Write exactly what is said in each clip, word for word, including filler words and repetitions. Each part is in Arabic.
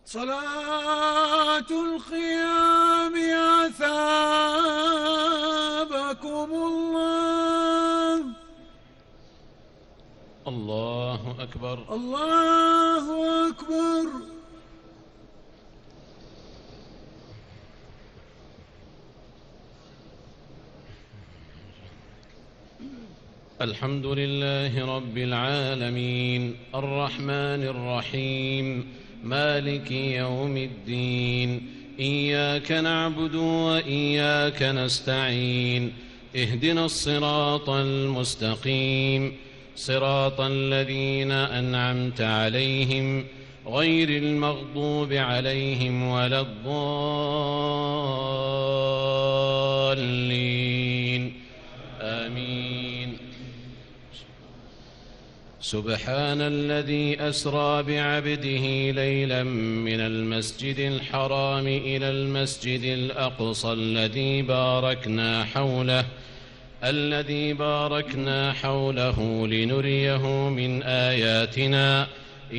صلاة القيام أثابكم الله. الله أكبر. الله أكبر. الحمد لله رب العالمين الرحمن الرحيم مالك يوم الدين إياك نعبد وإياك نستعين اهدنا الصراط المستقيم صراط الذين أنعمت عليهم غير المغضوب عليهم ولا الضالين آمين. سبحان الذي أسرى بعبده ليلا من المسجد الحرام إلى المسجد الأقصى الذي باركنا حوله الذي باركنا حوله لنريه من آياتنا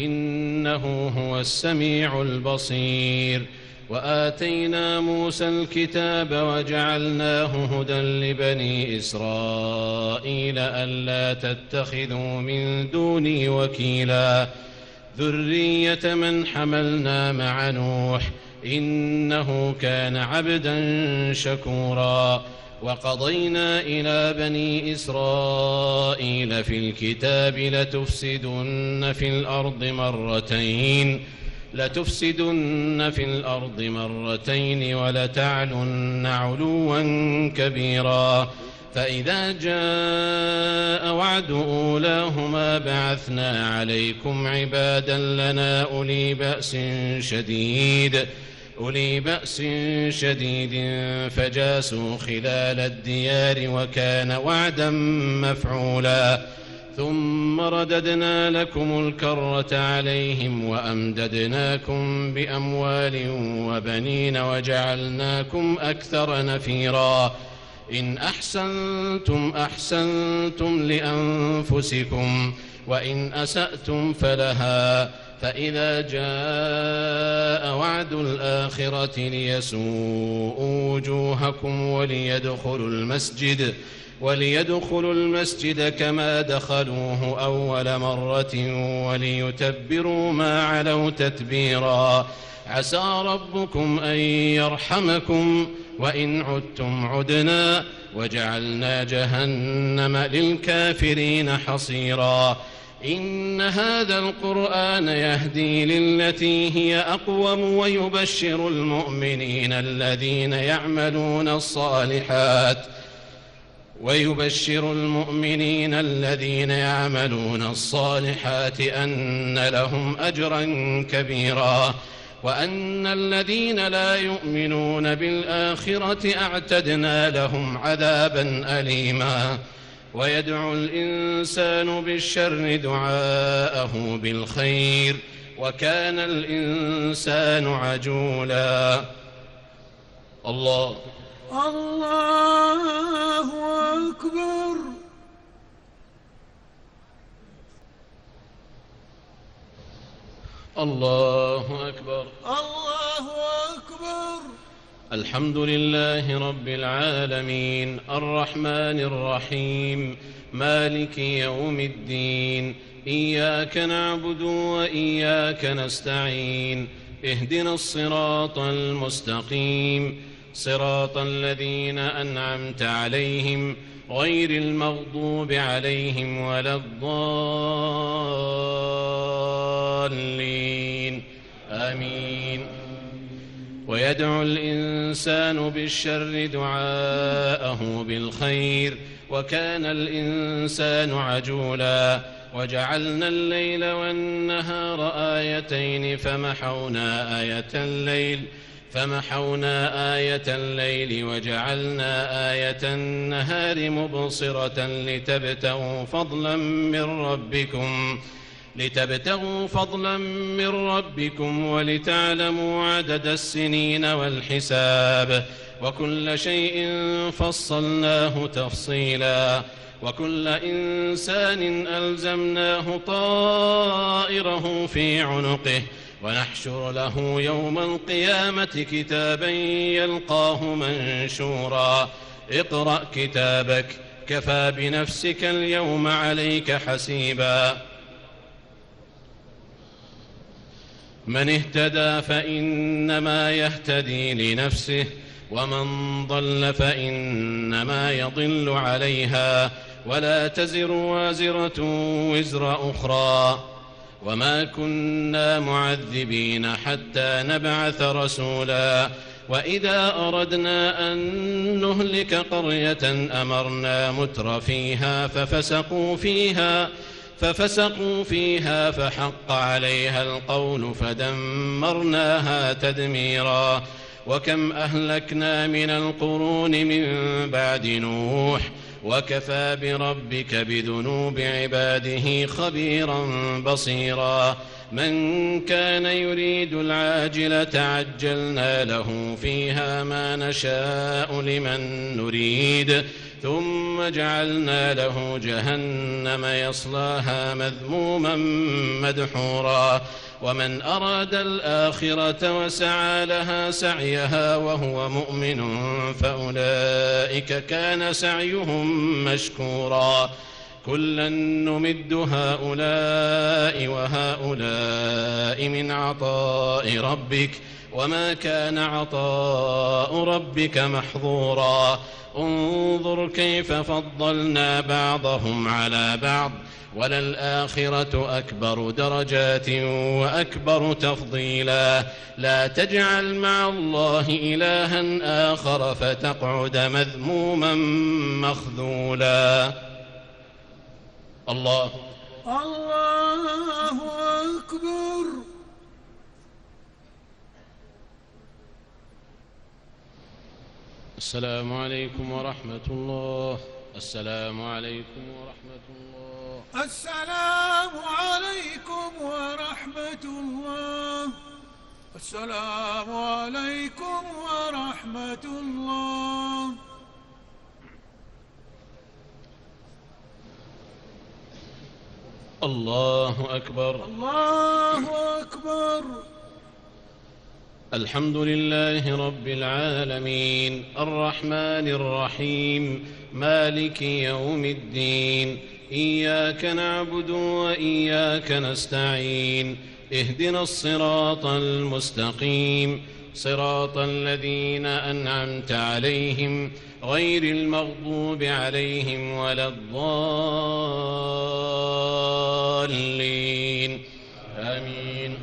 إنه هو السميع البصير. وآتينا موسى الكتاب وجعلناه هدى لبني إسرائيل ألا تتخذوا من دوني وكيلا ذرية من حملنا مع نوح إنه كان عبدا شكورا. وقضينا إلى بني إسرائيل في الكتاب لتفسدن في الأرض مرتين لتفسدن في الأرض مرتين ولتعلن علوا كبيرا. فإذا جاء وعد أولاهما بعثنا عليكم عبادا لنا أولي بأس شديد أولي بأس شديد فجاسوا خلال الديار وكان وعدا مفعولا. ثم رددنا لكم الكرة عليهم وأمددناكم بأموال وبنين وجعلناكم أكثر نفيرا. إن أحسنتم أحسنتم لأنفسكم وإن أسأتم فلها. فإذا جاء وعد الآخرة ليسوءوا وجوهكم وليدخلوا المسجد وليدخلوا المسجد كما دخلوه أول مرة وليتبروا ما علوا تتبيرا. عسى ربكم أن يرحمكم وإن عدتم عدنا وجعلنا جهنم للكافرين حصيرا. إن هذا القرآن يهدي للتي هي أقوم ويبشر المؤمنين الذين يعملون الصالحات ويبشر المؤمنين الذين يعملون الصالحات أن لهم أجرا كبيرا. وأن الذين لا يؤمنون بالآخرة أعتدنا لهم عذابا أليما. ويدعو الإنسان بالشر دعاءه بالخير وكان الإنسان عجولا. الله الله أكبر. الله أكبر. الله أكبر. الحمد لله رب العالمين الرحمن الرحيم مالك يوم الدين إياك نعبد وإياك نستعين اهدنا الصراط المستقيم صراط الذين أنعمت عليهم غير المغضوب عليهم ولا الضالين آمين. ويدعو الإنسان بالشر دعاءه بالخير وكان الإنسان عجولا. وجعلنا الليل والنهار آيتين فمحونا آية الليل فمحونا آية الليل وجعلنا آية النهار مبصرة لتبتغوا فضلا من ربكم لتبتغوا فضلا من ربكم ولتعلموا عدد السنين والحساب وكل شيء فصلناه تفصيلا. وكل إنسان ألزمناه طائره في عنقه ونحشر له يوم القيامة كتابا يلقاه منشورا اقرأ كتابك كفى بنفسك اليوم عليك حسيبا من اهتدى فإنما يهتدي لنفسه ومن ضل فإنما يضل عليها ولا تزر وازرة وزر أخرى وما كنا معذبين حتى نبعث رسولا وإذا أردنا أن نهلك قرية أمرنا متر فيها ففسقوا فيها ففسقوا فيها فحق عليها القول فدمرناها تدميرا وكم أهلكنا من القرون من بعد نوح وكفى بربك بذنوب عباده خبيرا بصيرا من كان يريد العاجلة عجلنا له فيها ما نشاء لمن نريد ثم جعلنا له جهنم يصلاها مذموما مدحورا ومن أراد الآخرة وسعى لها سعيها وهو مؤمن فأولئك كان سعيهم مشكورا كلا نمد هؤلاء وهؤلاء من عطاء ربك وما كان عطاء ربك محظورا انظر كيف فضلنا بعضهم على بعض وللآخرة أكبر درجات وأكبر تفضيلا لا تجعل مع الله إلها آخر فتقعد مذموما مخذولا الله الله أكبر. السلام عليكم ورحمة الله. السلام عليكم ورحمة الله. السلام عليكم ورحمة الله. السلام عليكم ورحمة الله. الله أكبر. الله أكبر. الحمد لله رب العالمين الرحمن الرحيم مالك يوم الدين إياك نعبد وإياك نستعين اهدنا الصراط المستقيم صراط الذين أنعمت عليهم غير المغضوب عليهم ولا الضالين آمين.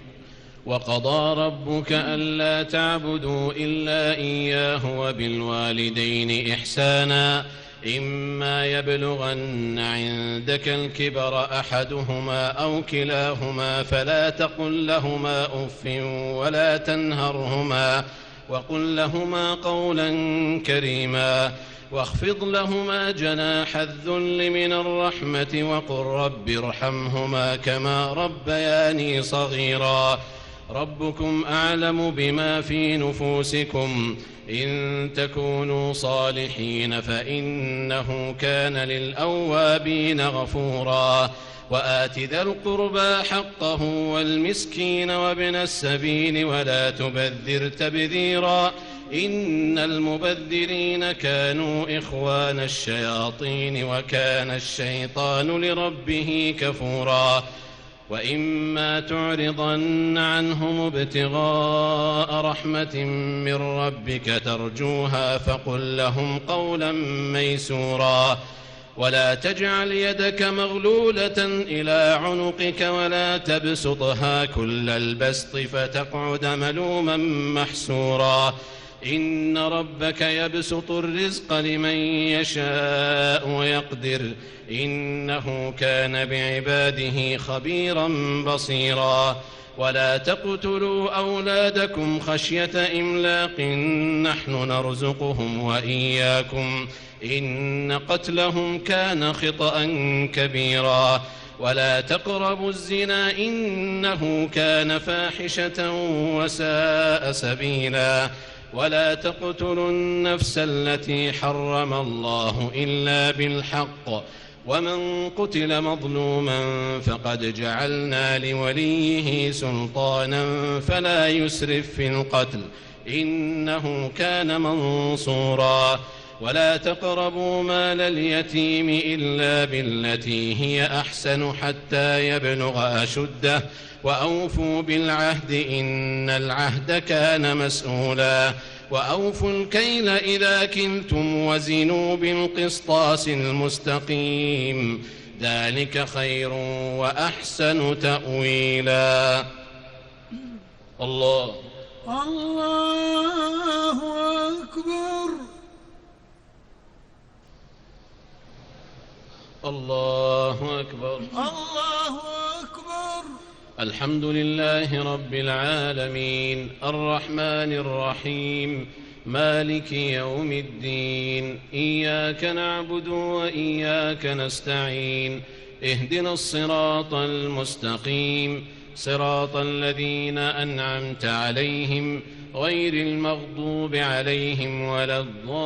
وقضى ربك ألا تعبدوا إلا إياه وبالوالدين إحسانا إما يبلغن عندك الكبر أحدهما أو كلاهما فلا تقل لهما أف ولا تنهرهما وقل لهما قولا كريما واخفض لهما جناح الذل من الرحمة وقل رب ارحمهما كما ربياني صغيرا ربكم أعلم بما في نفوسكم إن تكونوا صالحين فإنه كان للأوابين غفورا وآت ذا القربى حقه والمسكين وابن السبيل ولا تبذر تبذيرا إن المبذرين كانوا إخوان الشياطين وكان الشيطان لربه كفورا وإما تعرضن عنهم ابتغاء رحمة من ربك ترجوها فقل لهم قولا ميسورا ولا تجعل يدك مغلولة إلى عنقك ولا تبسطها كل البسط فتقعد ملوما محسورا إن ربك يبسط الرزق لمن يشاء ويقدر إنه كان بعباده خبيرا بصيرا ولا تقتلوا أولادكم خشية إملاق نحن نرزقهم وإياكم إن قتلهم كان خطأ كبيرا ولا تقربوا الزنا إنه كان فاحشة وساء سبيلا ولا تقتلوا النفس التي حرم الله إلا بالحق ومن قتل مظلوما فقد جعلنا لوليه سلطانا فلا يسرف في القتل إنه كان منصورا ولا تقربوا مال اليتيم إلا بالتي هي أحسن حتى يبلغ أشده وأوفوا بالعهد إن العهد كان مسؤولا وأوفوا الكيل إذا كلتم وزنوا بالقسطاس المستقيم ذلك خير وأحسن تأويلا. الله الله أكبر. الله أكبر. الله أكبر. الحمد لله رب العالمين الرحمن الرحيم مالك يوم الدين إياك نعبد وإياك نستعين اهدنا الصراط المستقيم صراط الذين أنعمت عليهم غير المغضوب عليهم ولا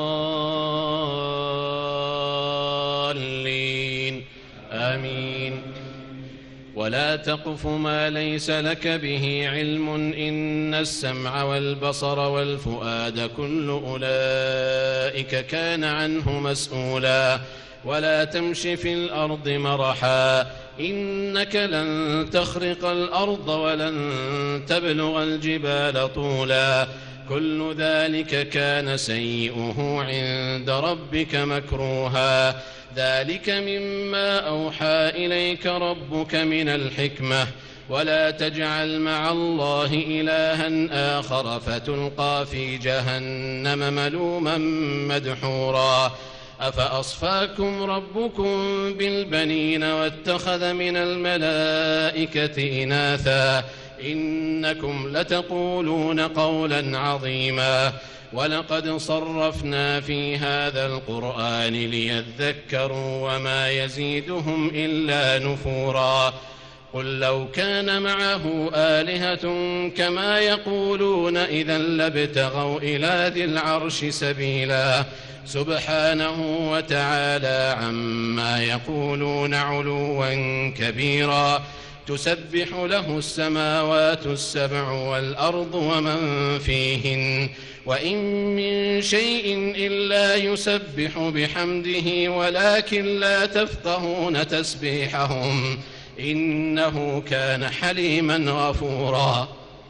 الضالين آمين. ولا تقف ما ليس لك به علم إن السمع والبصر والفؤاد كل أولئك كان عنه مسؤولا ولا تمش في الأرض مرحا إنك لن تخرق الأرض ولن تبلغ الجبال طولا كل ذلك كان سيئه عند ربك مكروها ذلك مما أوحى إليك ربك من الحكمة ولا تجعل مع الله إلها آخر فتلقى في جهنم ملوما مدحورا أفأصفاكم ربكم بالبنين واتخذ من الملائكة إناثا إنكم لتقولون قولا عظيما ولقد صرفنا في هذا القرآن ليذكروا وما يزيدهم إلا نفورا قل لو كان معه آلهة كما يقولون إذا لابتغوا إلى ذي العرش سبيلا سبحانه وتعالى عما يقولون علوا كبيرا تسبح له السماوات السبع والأرض ومن فيهن وإن من شيء إلا يسبح بحمده ولكن لا تفقهون تسبيحهم إنه كان حليما غفورا.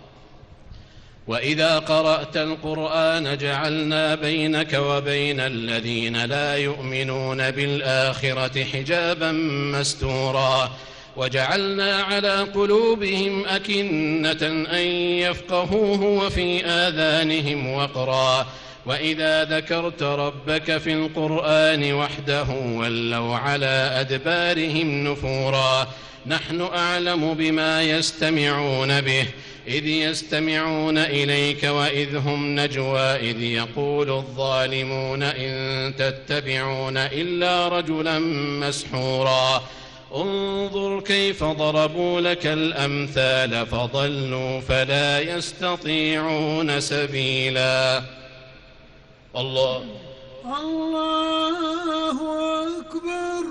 وإذا قرأت القرآن جعلنا بينك وبين الذين لا يؤمنون بالآخرة حجابا مستورا وجعلنا على قلوبهم أكنة أن يفقهوه وفي آذانهم وقرا وإذا ذكرت ربك في القرآن وحده ولوا على أدبارهم نفورا نحن أعلم بما يستمعون به إذ يستمعون إليك وإذ هم نجوى إذ يقول الظالمون إن تتبعون إلا رجلا مسحورا انظر كيف ضربوا لك الأمثال فضلوا فلا يستطيعون سبيلا. الله الله أكبر.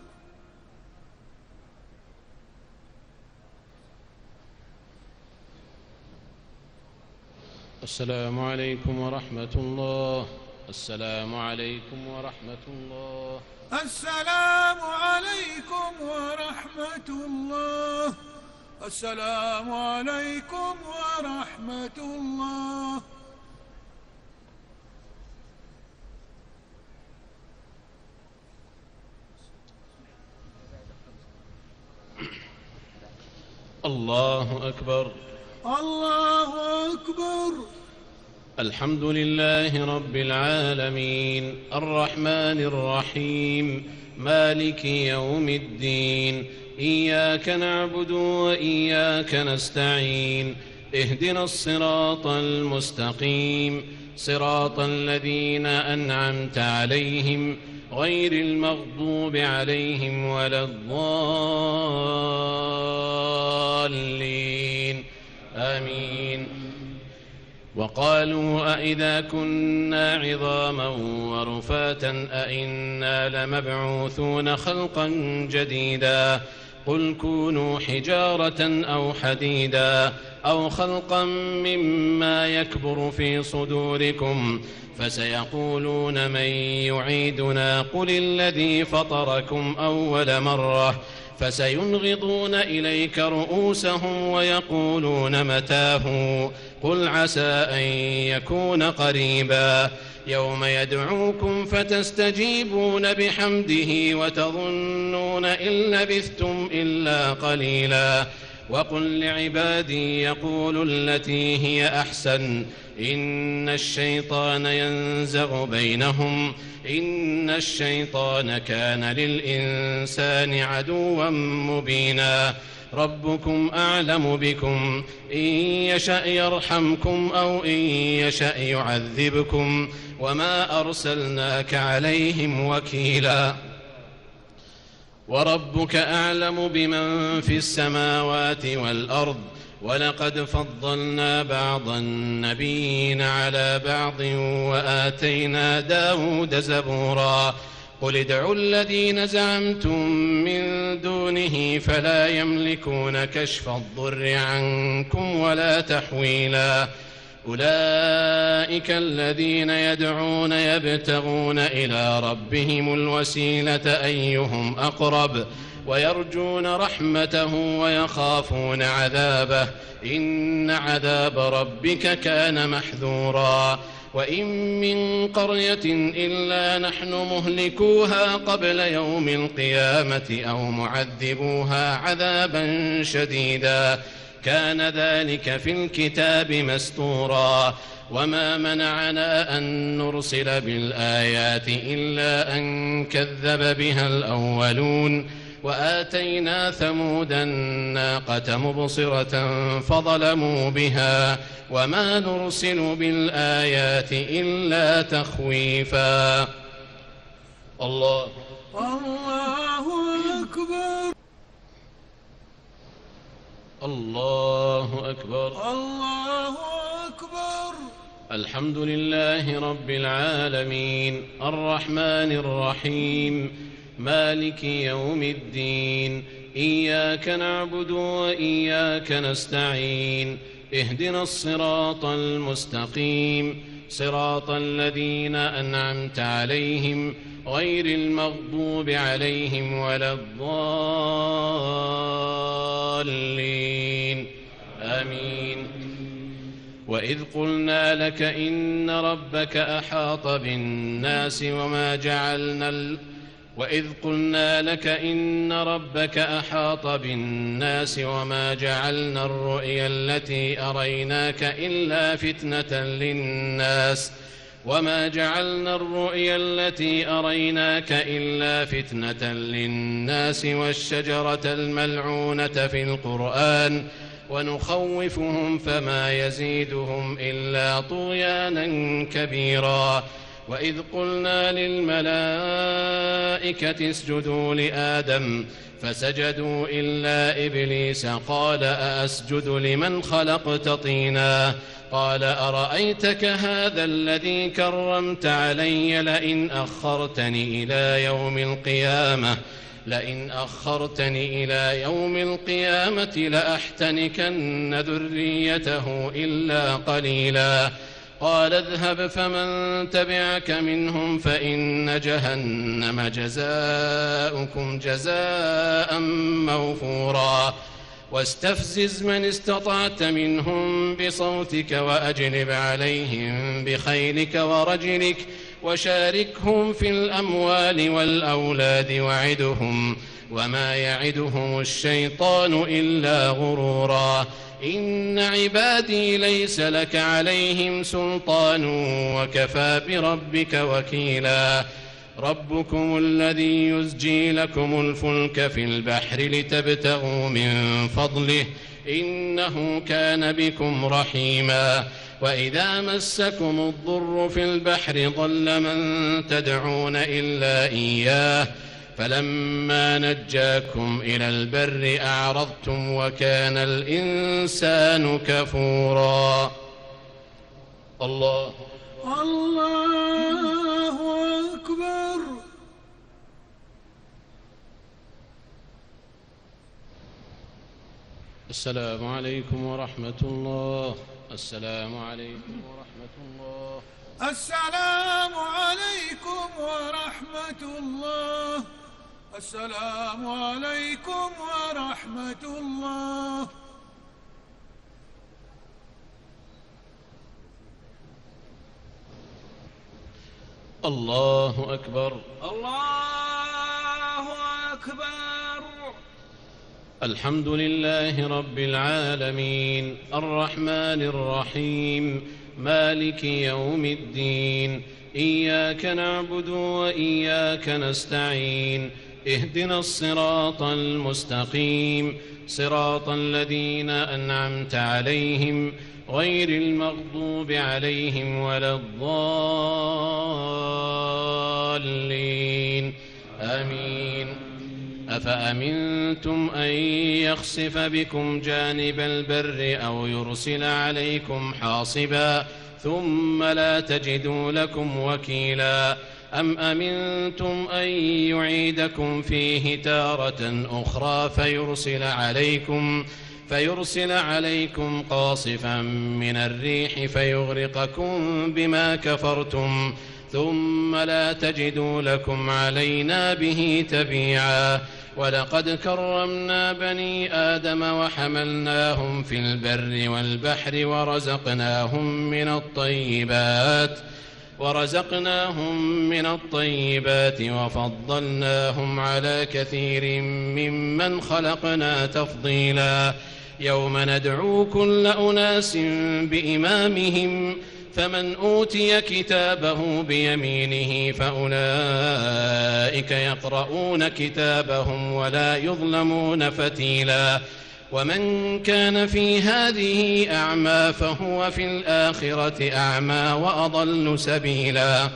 السلام عليكم ورحمة الله. السلام عليكم ورحمة الله. السلام عليكم ورحمة الله. السلام عليكم ورحمة الله. الله أكبر. الله أكبر. الحمد لله رب العالمين الرحمن الرحيم مالك يوم الدين إياك نعبد وإياك نستعين اهدنا الصراط المستقيم صراط الذين أنعمت عليهم غير المغضوب عليهم ولا الضالين آمين. وقالوا أئذا كنا عظاما ورفاتا أئنا لمبعوثون خلقا جديدا قل كونوا حجارة أو حديدا أو خلقا مما يكبر في صدوركم فسيقولون من يعيدنا قل الذي فطركم أول مرة فسينغضون إليك رؤوسهم ويقولون متاه قل عسى أن يكون قريبا يوم يدعوكم فتستجيبون بحمده وتظنون إن لبثتم إلا قليلا وقل لعبادي يقولوا التي هي أحسن إن الشيطان ينزغ بينهم إن الشيطان كان للإنسان عدوا مبينا ربكم أعلم بكم إن يشأ يرحمكم أو إن يشأ يعذبكم وما أرسلناك عليهم وكيلا وربك أعلم بمن في السماوات والأرض ولقد فضلنا بعض النبيين على بعض وآتينا داود زبورا قل ادعوا الذين زعمتم من دونه فلا يملكون كشف الضر عنكم ولا تحويلا أولئك الذين يدعون يبتغون إلى ربهم الوسيلة أيهم أقرب ويرجون رحمته ويخافون عذابه إن عذاب ربك كان محذورا وإن من قرية إلا نحن مهلكوها قبل يوم القيامة أو معذبوها عذابا شديدا كان ذلك في الكتاب مستورا وما منعنا أن نرسل بالآيات إلا أن كذب بها الأولون وآتينا ثمود الناقة مبصرة فظلموا بها وما نرسل بالآيات إلا تخويفا الله الله أكبر الله أكبر الله أكبر الحمد لله رب العالمين الرحمن الرحيم مالك يوم الدين إياك نعبد وإياك نستعين اهدنا الصراط المستقيم صراط الذين أنعمت عليهم غير المغضوب عليهم ولا الضالين آمين وإذ قلنا لك إن ربك أحاط بالناس وما جعلنا ال... وإذ قلنا لك إن ربك أحاط بالناس وما جعلنا الرؤيا التي أريناك إلا فتنة للناس وما جعلنا الرؤيا التي أريناك إلا فتنة للناس والشجرة الملعونة في القرآن ونخوفهم فما يزيدهم إلا طغيانا كبيرا وإذ قلنا للملائكة اسجدوا لآدم فسجدوا إلا إبليس قال أأسجد لمن خلقت طينا قال أرأيتك هذا الذي كرمت علي لئن أخرتني إلى يوم القيامة لئن أخرتني إلى يوم القيامة لأحتنكن ذريته إلا قليلا قال اذهب فمن تبعك منهم فإن جهنم جزاؤكم جزاء موفورا واستفزز من استطعت منهم بصوتك وأجلب عليهم بخيلك ورجلك وشاركهم في الأموال والأولاد وعدهم وما يعدهم الشيطان إلا غرورا إن عبادي ليس لك عليهم سلطان وكفى بربك وكيلا ربكم الذي يزجي لكم الفلك في البحر لتبتغوا من فضله إنه كان بكم رحيما وإذا مسكم الضر في البحر ضل من تدعون إلا إياه فلما نجاكم إلى البر أعرضتم وكان الإنسان كفورا الله الله أكبر. السلام عليكم ورحمة الله. السلام عليكم ورحمة الله. السلام عليكم ورحمة الله. السلام عليكم ورحمة الله. الله أكبر. الله أكبر. الحمد لله رب العالمين الرحمن الرحيم مالك يوم الدين إياك نعبد وإياك نستعين اهدنا الصراط المستقيم صراط الذين أنعمت عليهم غير المغضوب عليهم ولا الضالين آمين. أفأمنتم أن يخسف بكم جانب البر أو يرسل عليكم حاصبا ثم لا تجدوا لكم وكيلا أم أمنتم أن يعيدكم فيه تارة أخرى فيرسل عليكم فيرسل عليكم قاصفا من الريح فيغرقكم بما كفرتم ثم لا تجدوا لكم علينا به تبيعا ولقد كرمنا بني آدم وحملناهم في البر والبحر ورزقناهم من الطيبات ورزقناهم من الطيبات وفضلناهم على كثير ممن خلقنا تفضيلا يوم ندعو كل أناس بإمامهم فمن أوتي كتابه بيمينه فأولئك يقرؤون كتابهم ولا يظلمون فتيلا ومن كان في هذه أعمى فهو في الآخرة أعمى وأضل سبيلا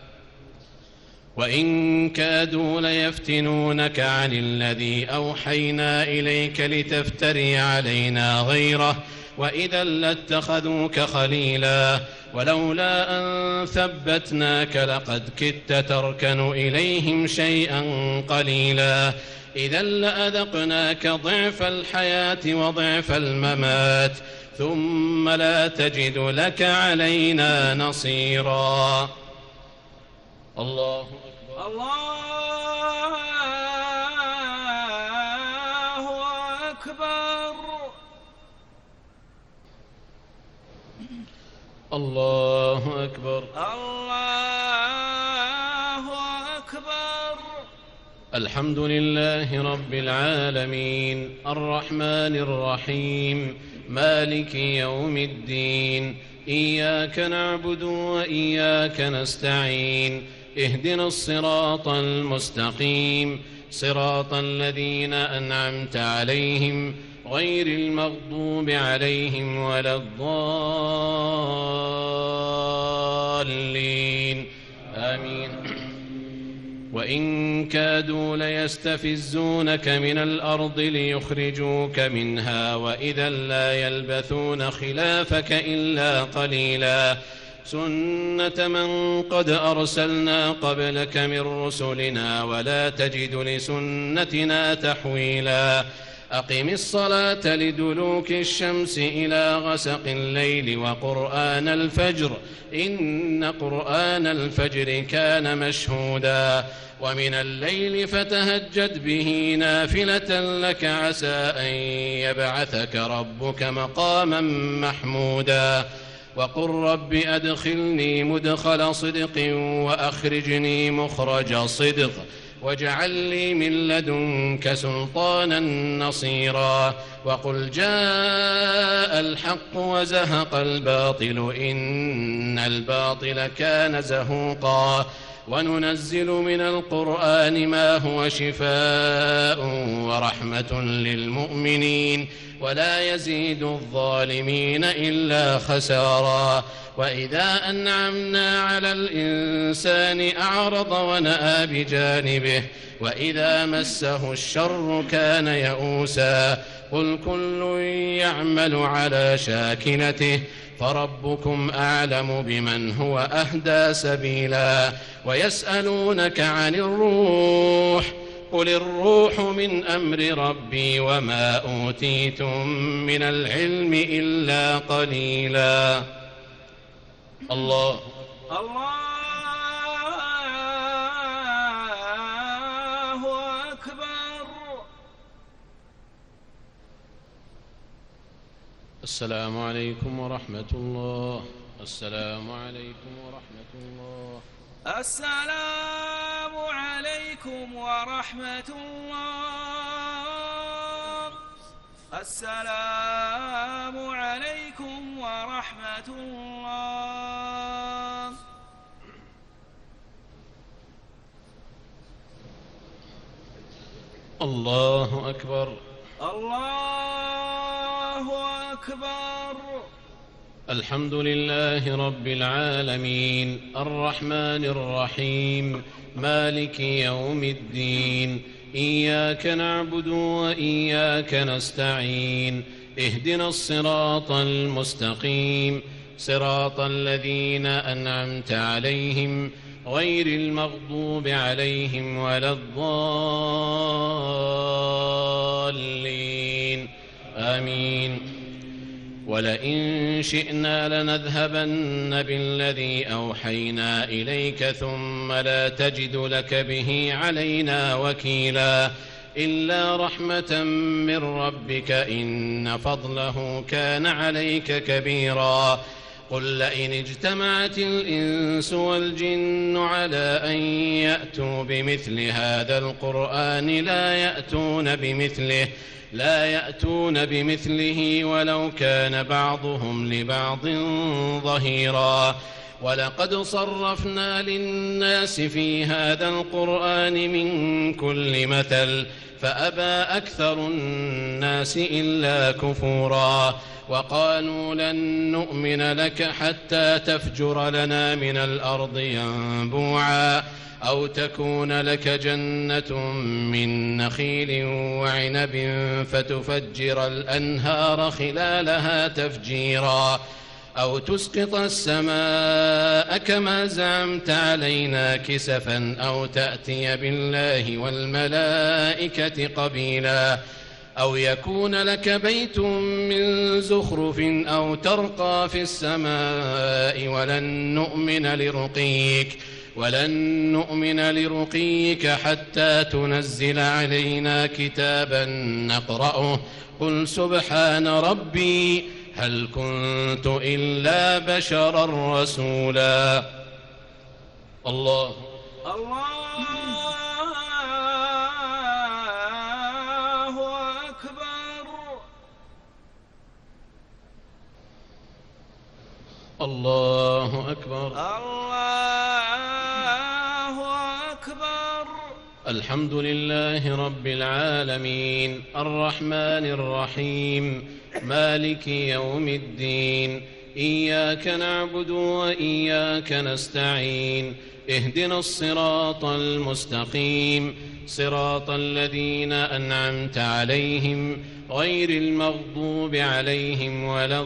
وإن كادوا ليفتنونك عن الذي أوحينا إليك لتفتري علينا غيره وإذا لاتخذوك خليلا ولولا أن ثبتناك لقد كدت تركن إليهم شيئا قليلا إذا لأذقناك ضعف الحياة وضعف الممات ثم لا تجد لك علينا نصيرا. الله أكبر. الله أكبر. الله أكبر. الله أكبر. الحمد لله رب العالمين الرحمن الرحيم مالك يوم الدين إياك نعبد وإياك نستعين اهدنا الصراط المستقيم صراط الذين أنعمت عليهم غير المغضوب عليهم ولا الضالين آمين. وإن كادوا ليستفزونك من الأرض ليخرجوك منها وإذا لا يلبثون خلافك إلا قليلا سنة من قد أرسلنا قبلك من رسلنا ولا تجد لسنتنا تحويلا أقم الصلاة لدلوك الشمس إلى غسق الليل وقرآن الفجر إن قرآن الفجر كان مشهودا ومن الليل فتهجد به نافلة لك عسى أن يبعثك ربك مقاما محمودا وقل رب أدخلني مدخل صدق وأخرجني مخرج صدق واجعل لي من لدنك سلطانا نصيرا وقل جاء الحق وزهق الباطل إن الباطل كان زهوقا وننزل من القرآن ما هو شفاء ورحمة للمؤمنين ولا يزيد الظالمين إلا خسارا. وإذا أنعمنا على الإنسان أعرض ونأى بجانبه وإذا مسه الشر كان يئوسا. قل كل يعمل على شاكلته فربكم أعلم بمن هو أهدى سبيلا. ويسألونك عن الروح قل الروح من أمر ربي وما أوتيتم من العلم إلا قليلا. الله الله أكبر. السلام عليكم ورحمة الله. السلام عليكم ورحمة الله. السلام عليكم ورحمة الله. السلام عليكم ورحمة الله. الله أكبر. الله أكبر. الحمد لله رب العالمين الرحمن الرحيم مالك يوم الدين إياك نعبد وإياك نستعين اهدنا الصراط المستقيم صراط الذين أنعمت عليهم غير المغضوب عليهم ولا الضالين آمين. ولئن شئنا لنذهبن بالذي أوحينا إليك ثم لا تجد لك به علينا وكيلا إلا رحمة من ربك إن فضله كان عليك كبيرا. قل لئن اجتمعت الإنس والجن على أن يأتوا بمثل هذا القرآن لا يأتون بمثله لا يأتون بمثله ولو كان بعضهم لبعض ظهيرا. ولقد صرفنا للناس في هذا القرآن من كل مثل فأبى أكثر الناس إلا كفورا. وقالوا لن نؤمن لك حتى تفجر لنا من الأرض ينبوعا أو تكون لك جنة من نخيل وعنب فتفجر الأنهار خلالها تفجيرا أو تسقط السماء كما زعمت علينا كسفا أو تأتي بالله والملائكة قبيلا أو يكون لك بيت من زخرف أو ترقى في السماء ولن نؤمن لرقيك ولن نؤمن لرقيك حتى تنزل علينا كتابا نقرأه قل سبحان ربي هل كنت إلا بشرا رسولا. الله الله أكبر. الله أكبر. الله أكبر. الحمد لله رب العالمين الرحمن الرحيم مالك يوم الدين إياك نعبد وإياك نستعين اهدنا الصراط المستقيم صراط الذين أنعمت عليهم غير المغضوب عليهم ولا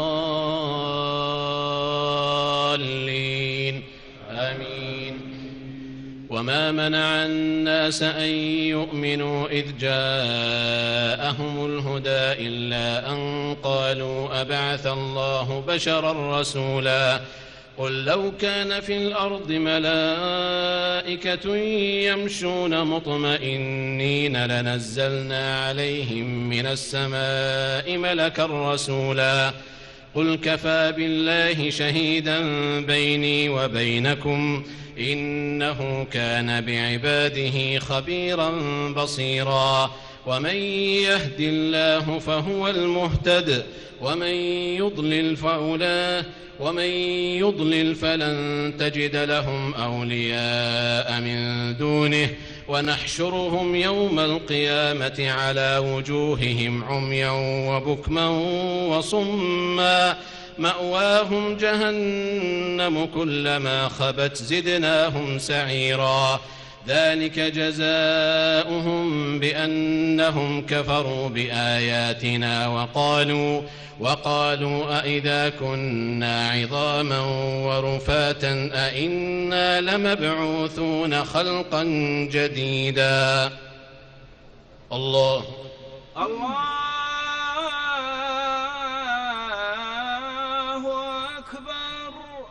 الضالين آمين. وما منع الناس أن يؤمنوا إذ جاءهم الهدى إلا أن قالوا أبعث الله بشرا رسولا قل لو كان في الأرض ملائكة يمشون مطمئنين لنزلنا عليهم من السماء ملكا رسولا قل كفى بالله شهيدا بيني وبينكم إنه كان بعباده خبيرا بصيرا. ومن يهد الله فهو المهتد ومن يضلل فأولئك ومن يضلل فلن تجد لهم أولياء من دونه ونحشرهم يوم القيامة على وجوههم عميا وبكما وصما مأواهم جهنم كلما خبت زدناهم سعيرا ذلك جزاؤهم بأنهم كفروا بآياتنا وقالوا وقالوا أئذا كنا عظاما ورفاتا أئنا لمبعوثون خلقا جديدا. الله الله أكبر.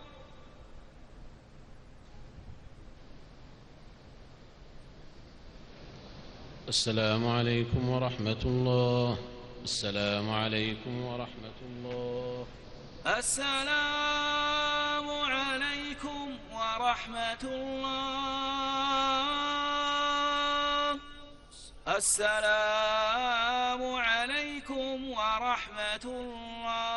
السلام عليكم ورحمة الله. السلام عليكم ورحمة الله. السلام عليكم ورحمة الله. السلام عليكم ورحمة الله.